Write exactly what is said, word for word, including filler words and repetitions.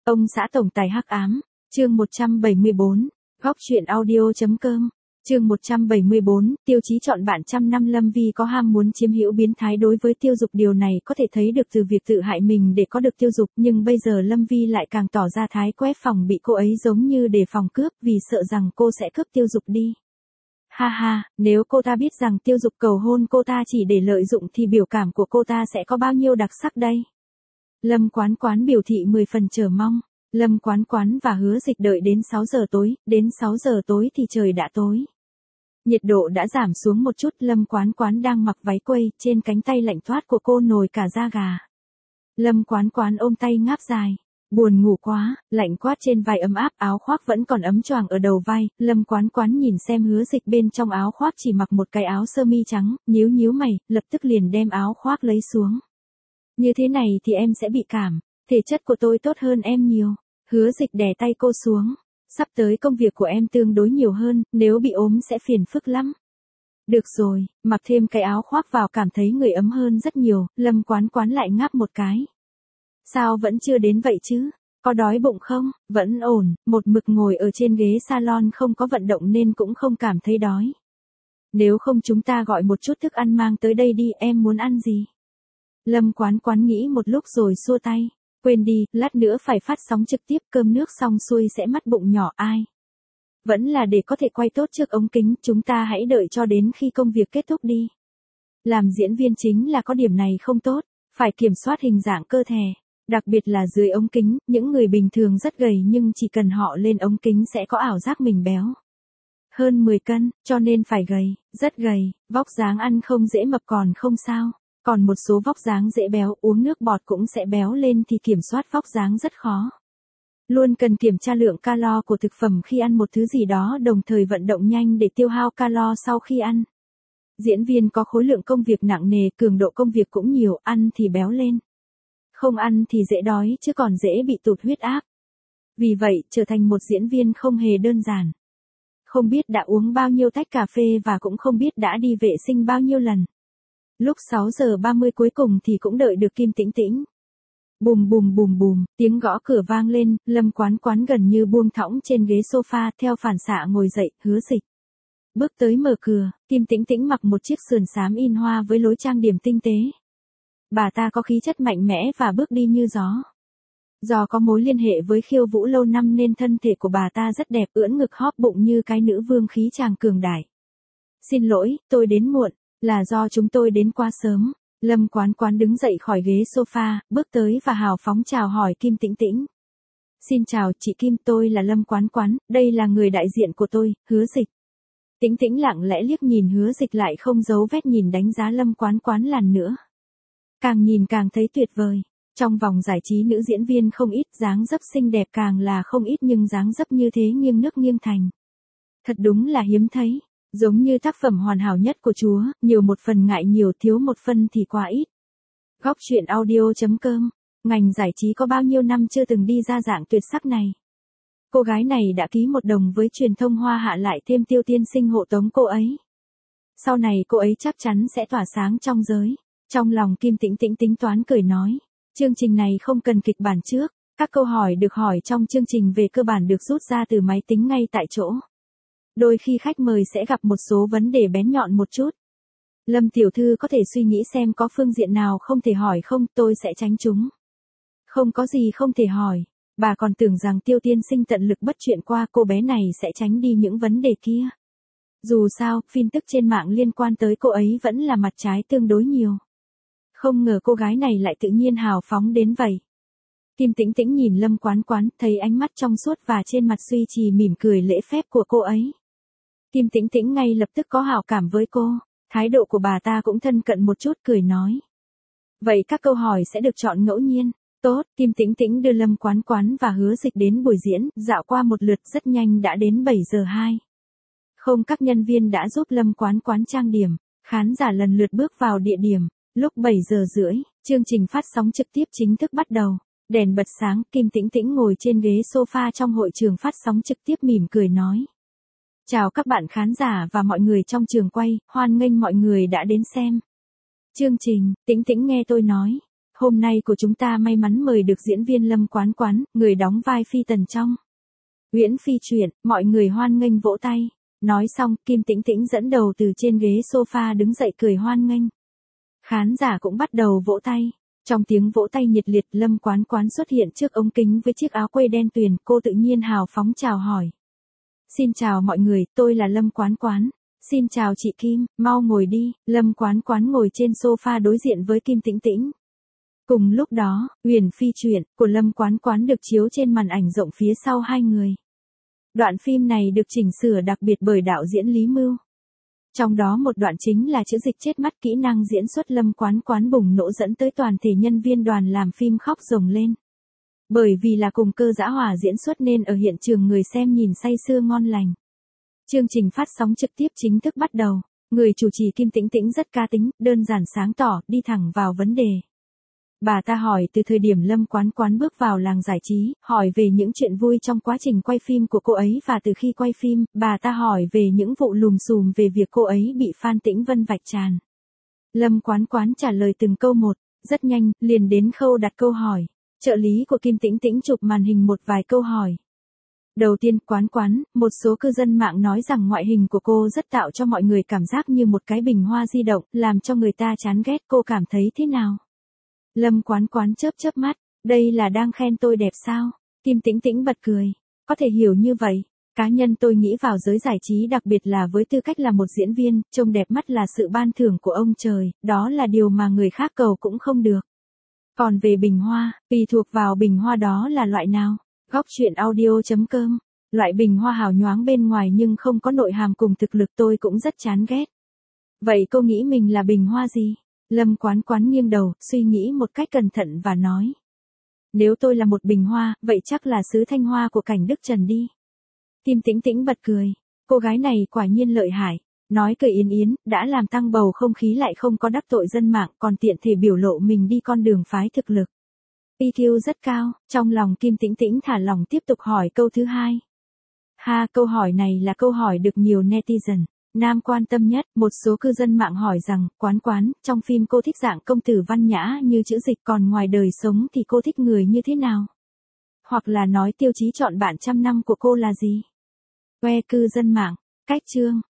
Ông xã tổng tài hắc ám, chương một trăm bảy mươi bốn, góc truyện audio chấm com, chương một trăm bảy mươi bốn, tiêu chí chọn bạn trăm năm. Lâm Vi có ham muốn chiếm hữu biến thái đối với Tiêu Dục, điều này có thể thấy được từ việc tự hại mình để có được Tiêu Dục, nhưng bây giờ Lâm Vi lại càng tỏ ra thái quét phòng bị cô ấy giống như đề phòng cướp vì sợ rằng cô sẽ cướp Tiêu Dục đi. Ha ha, nếu cô ta biết rằng Tiêu Dục cầu hôn cô ta chỉ để lợi dụng thì biểu cảm của cô ta sẽ có bao nhiêu đặc sắc đây. Lâm Quán Quán biểu thị mười phần chờ mong. Lâm Quán Quán và Hứa Dịch đợi đến sáu giờ tối, đến sáu giờ tối thì trời đã tối. Nhiệt độ đã giảm xuống một chút, Lâm Quán Quán đang mặc váy quây, trên cánh tay lạnh toát của cô nổi cả da gà. Lâm Quán Quán ôm tay ngáp dài. Buồn ngủ quá, lạnh quát trên vai ấm áp, áo khoác vẫn còn ấm choàng ở đầu vai. Lâm Quán Quán nhìn xem Hứa Dịch bên trong áo khoác chỉ mặc một cái áo sơ mi trắng, nhíu nhíu mày, lập tức liền đem áo khoác lấy xuống. Như thế này thì em sẽ bị cảm, thể chất của tôi tốt hơn em nhiều. Hứa Dịch đè tay cô xuống. Sắp tới công việc của em tương đối nhiều hơn, nếu bị ốm sẽ phiền phức lắm. Được rồi, mặc thêm cái áo khoác vào cảm thấy người ấm hơn rất nhiều. Lâm Quán Quán lại ngáp một cái. Sao vẫn chưa đến vậy chứ? Có đói bụng không? Vẫn ổn, một mực ngồi ở trên ghế salon không có vận động nên cũng không cảm thấy đói. Nếu không chúng ta gọi một chút thức ăn mang tới đây đi, em muốn ăn gì? Lâm Quán Quán nghĩ một lúc rồi xua tay. Quên đi, lát nữa phải phát sóng trực tiếp, cơm nước xong xuôi sẽ mất bụng nhỏ ai. Vẫn là để có thể quay tốt trước ống kính, chúng ta hãy đợi cho đến khi công việc kết thúc đi. Làm diễn viên chính là có điểm này không tốt, phải kiểm soát hình dạng cơ thể. Đặc biệt là dưới ống kính, những người bình thường rất gầy nhưng chỉ cần họ lên ống kính sẽ có ảo giác mình béo. Hơn mười cân, cho nên phải gầy, rất gầy, vóc dáng ăn không dễ mập còn không sao. Còn một số vóc dáng dễ béo, uống nước bọt cũng sẽ béo lên thì kiểm soát vóc dáng rất khó. Luôn cần kiểm tra lượng calo của thực phẩm khi ăn một thứ gì đó, đồng thời vận động nhanh để tiêu hao calo sau khi ăn. Diễn viên có khối lượng công việc nặng nề, cường độ công việc cũng nhiều, ăn thì béo lên. Không ăn thì dễ đói chứ còn dễ bị tụt huyết áp. Vì vậy, trở thành một diễn viên không hề đơn giản. Không biết đã uống bao nhiêu tách cà phê và cũng không biết đã đi vệ sinh bao nhiêu lần. Lúc sáu giờ ba mươi cuối cùng thì cũng đợi được Kim Tĩnh Tĩnh. Bùm bùm bùm bùm, tiếng gõ cửa vang lên, Lâm Quán Quán gần như buông thõng trên ghế sofa, theo phản xạ ngồi dậy. Hứa Dịch bước tới mở cửa, Kim Tĩnh Tĩnh mặc một chiếc sườn xám in hoa với lối trang điểm tinh tế. Bà ta có khí chất mạnh mẽ và bước đi như gió. Do có mối liên hệ với khiêu vũ lâu năm nên thân thể của bà ta rất đẹp, ưỡn ngực hóp bụng như cái nữ vương khí tràng cường đại. Xin lỗi, tôi đến muộn. Là do chúng tôi đến quá sớm. Lâm Quán Quán đứng dậy khỏi ghế sofa, bước tới và hào phóng chào hỏi Kim Tĩnh Tĩnh. Xin chào chị Kim, tôi là Lâm Quán Quán, đây là người đại diện của tôi, Hứa Dịch. Tĩnh Tĩnh lặng lẽ liếc nhìn Hứa Dịch lại không giấu vết nhìn đánh giá Lâm Quán Quán lần nữa. Càng nhìn càng thấy tuyệt vời. Trong vòng giải trí nữ diễn viên không ít, dáng dấp xinh đẹp càng là không ít, nhưng dáng dấp như thế nghiêng nước nghiêng thành. Thật đúng là hiếm thấy. Giống như tác phẩm hoàn hảo nhất của Chúa, nhiều một phần ngại nhiều, thiếu một phần thì quá ít. Góc truyện audio chấm com, ngành giải trí có bao nhiêu năm chưa từng đi ra dạng tuyệt sắc này. Cô gái này đã ký một đồng với truyền thông Hoa Hạ, lại thêm Tiêu tiên sinh hộ tống cô ấy. Sau này cô ấy chắc chắn sẽ tỏa sáng trong giới. Trong lòng Kim Tĩnh Tĩnh tính toán cười nói, chương trình này không cần kịch bản trước, các câu hỏi được hỏi trong chương trình về cơ bản được rút ra từ máy tính ngay tại chỗ. Đôi khi khách mời sẽ gặp một số vấn đề bén nhọn một chút. Lâm tiểu thư có thể suy nghĩ xem có phương diện nào không thể hỏi không, tôi sẽ tránh chúng. Không có gì không thể hỏi, bà còn tưởng rằng Tiêu tiên sinh tận lực bắt chuyện qua, cô bé này sẽ tránh đi những vấn đề kia. Dù sao, tin tức trên mạng liên quan tới cô ấy vẫn là mặt trái tương đối nhiều. Không ngờ cô gái này lại tự nhiên hào phóng đến vậy. Kim Tĩnh Tĩnh nhìn Lâm Quán Quán, thấy ánh mắt trong suốt và trên mặt duy trì mỉm cười lễ phép của cô ấy. Kim Tĩnh Tĩnh ngay lập tức có hảo cảm với cô, thái độ của bà ta cũng thân cận một chút, cười nói. Vậy các câu hỏi sẽ được chọn ngẫu nhiên. Tốt, Kim Tĩnh Tĩnh đưa Lâm Quán Quán và Hứa Dịch đến buổi diễn, dạo qua một lượt rất nhanh đã đến bảy giờ hai. Không, các nhân viên đã giúp Lâm Quán Quán trang điểm, khán giả lần lượt bước vào địa điểm. Lúc bảy giờ rưỡi, chương trình phát sóng trực tiếp chính thức bắt đầu. Đèn bật sáng, Kim Tĩnh Tĩnh ngồi trên ghế sofa trong hội trường phát sóng trực tiếp mỉm cười nói. Chào các bạn khán giả và mọi người trong trường quay, hoan nghênh mọi người đã đến xem chương trình. Tĩnh Tĩnh nghe tôi nói. Hôm nay của chúng ta may mắn mời được diễn viên Lâm Quán Quán, người đóng vai Phi Tần trong Uyển Phi truyện, mọi người hoan nghênh vỗ tay. Nói xong, Kim Tĩnh Tĩnh dẫn đầu từ trên ghế sofa đứng dậy cười hoan nghênh. Khán giả cũng bắt đầu vỗ tay. Trong tiếng vỗ tay nhiệt liệt, Lâm Quán Quán xuất hiện trước ống kính với chiếc áo quây đen tuyền, cô tự nhiên hào phóng chào hỏi. Xin chào mọi người, tôi là Lâm Quán Quán. Xin chào chị Kim, mau ngồi đi. Lâm Quán Quán ngồi trên sofa đối diện với Kim Tĩnh Tĩnh. Cùng lúc đó, Uyển Phi truyện của Lâm Quán Quán được chiếu trên màn ảnh rộng phía sau hai người. Đoạn phim này được chỉnh sửa đặc biệt bởi đạo diễn Lý Mưu. Trong đó một đoạn chính là chữ dịch chết mắt, kỹ năng diễn xuất Lâm Quán Quán bùng nổ dẫn tới toàn thể nhân viên đoàn làm phim khóc ròng lên. Bởi vì là cùng cơ dã hỏa diễn xuất nên ở hiện trường người xem nhìn say sưa ngon lành. Chương trình phát sóng trực tiếp chính thức bắt đầu. Người chủ trì Kim Tĩnh Tĩnh rất cá tính, đơn giản sáng tỏ, đi thẳng vào vấn đề. Bà ta hỏi từ thời điểm Lâm Quán Quán bước vào làng giải trí, hỏi về những chuyện vui trong quá trình quay phim của cô ấy và từ khi quay phim, bà ta hỏi về những vụ lùm xùm về việc cô ấy bị Phan Tĩnh Vân vạch tràn. Lâm Quán Quán trả lời từng câu một, rất nhanh, liền đến khâu đặt câu hỏi. Trợ lý của Kim Tĩnh Tĩnh chụp màn hình một vài câu hỏi. Đầu tiên, Quán Quán, một số cư dân mạng nói rằng ngoại hình của cô rất tạo cho mọi người cảm giác như một cái bình hoa di động, làm cho người ta chán ghét, cô cảm thấy thế nào? Lâm Quán Quán chớp chớp mắt, đây là đang khen tôi đẹp sao? Kim Tĩnh Tĩnh bật cười, có thể hiểu như vậy. Cá nhân tôi nghĩ vào giới giải trí đặc biệt là với tư cách là một diễn viên, trông đẹp mắt là sự ban thưởng của ông trời, đó là điều mà người khác cầu cũng không được. Còn về bình hoa, tùy thuộc vào bình hoa đó là loại nào. Góc truyện audio chấm com, loại bình hoa hào nhoáng bên ngoài nhưng không có nội hàm cùng thực lực tôi cũng rất chán ghét. Vậy cô nghĩ mình là bình hoa gì? Lâm Quán Quán nghiêng đầu, suy nghĩ một cách cẩn thận và nói. Nếu tôi là một bình hoa, vậy chắc là sứ thanh hoa của cảnh Đức Trần đi. Kim Tĩnh Tĩnh bật cười, cô gái này quả nhiên lợi hại. Nói cười yến yến, đã làm tăng bầu không khí lại không có đắc tội dân mạng, còn tiện thể biểu lộ mình đi con đường phái thực lực. i kiu rất cao, trong lòng Kim Tĩnh Tĩnh thả lòng tiếp tục hỏi câu thứ hai. Ha, câu hỏi này là câu hỏi được nhiều netizen nam quan tâm nhất. Một số cư dân mạng hỏi rằng, Quán Quán, trong phim cô thích dạng công tử văn nhã như chữ dịch, còn ngoài đời sống thì cô thích người như thế nào? Hoặc là nói tiêu chí chọn bạn trăm năm của cô là gì? Que cư dân mạng, cách chương.